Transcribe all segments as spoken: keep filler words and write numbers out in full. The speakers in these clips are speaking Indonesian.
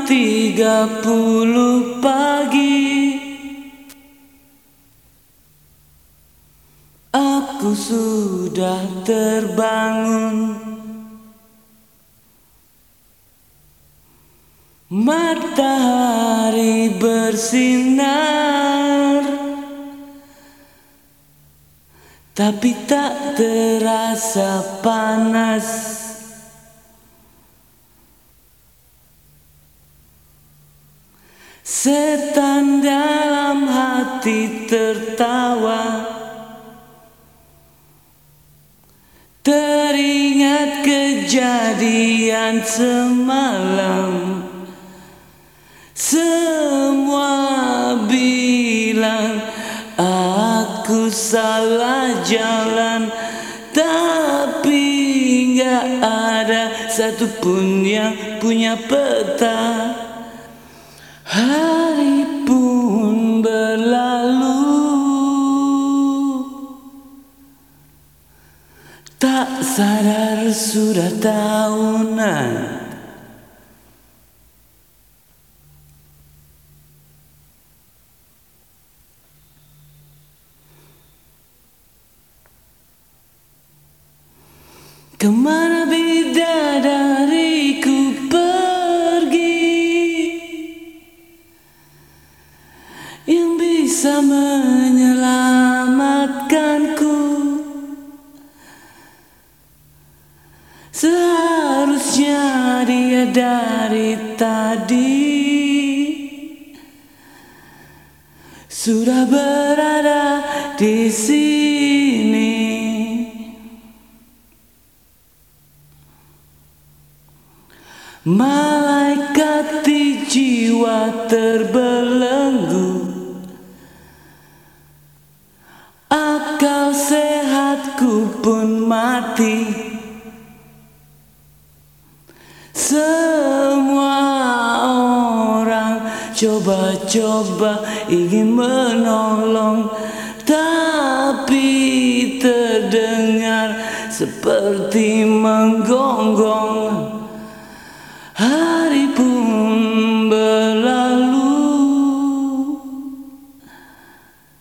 tiga puluh pagi, aku sudah terbangun. Matahari bersinar, tapi tak terasa panas. Setan dalam hati tertawa, teringat kejadian semalam. Semua bilang aku salah jalan, tapi gak ada satupun yang punya peta. Hari pun berlalu, tak sadar sudah tahunan. Kemana bidadariku pergi yang bisa menyelamatkanku? Seharusnya dia dari tadi sudah berada di sini. Malaikat di jiwa terbelenggu, akal sehatku pun mati. Semua orang coba-coba ingin menolong, tapi terdengar seperti menggonggong. Hari pun berlalu,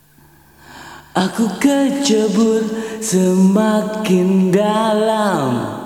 aku kecebur semakin dalam.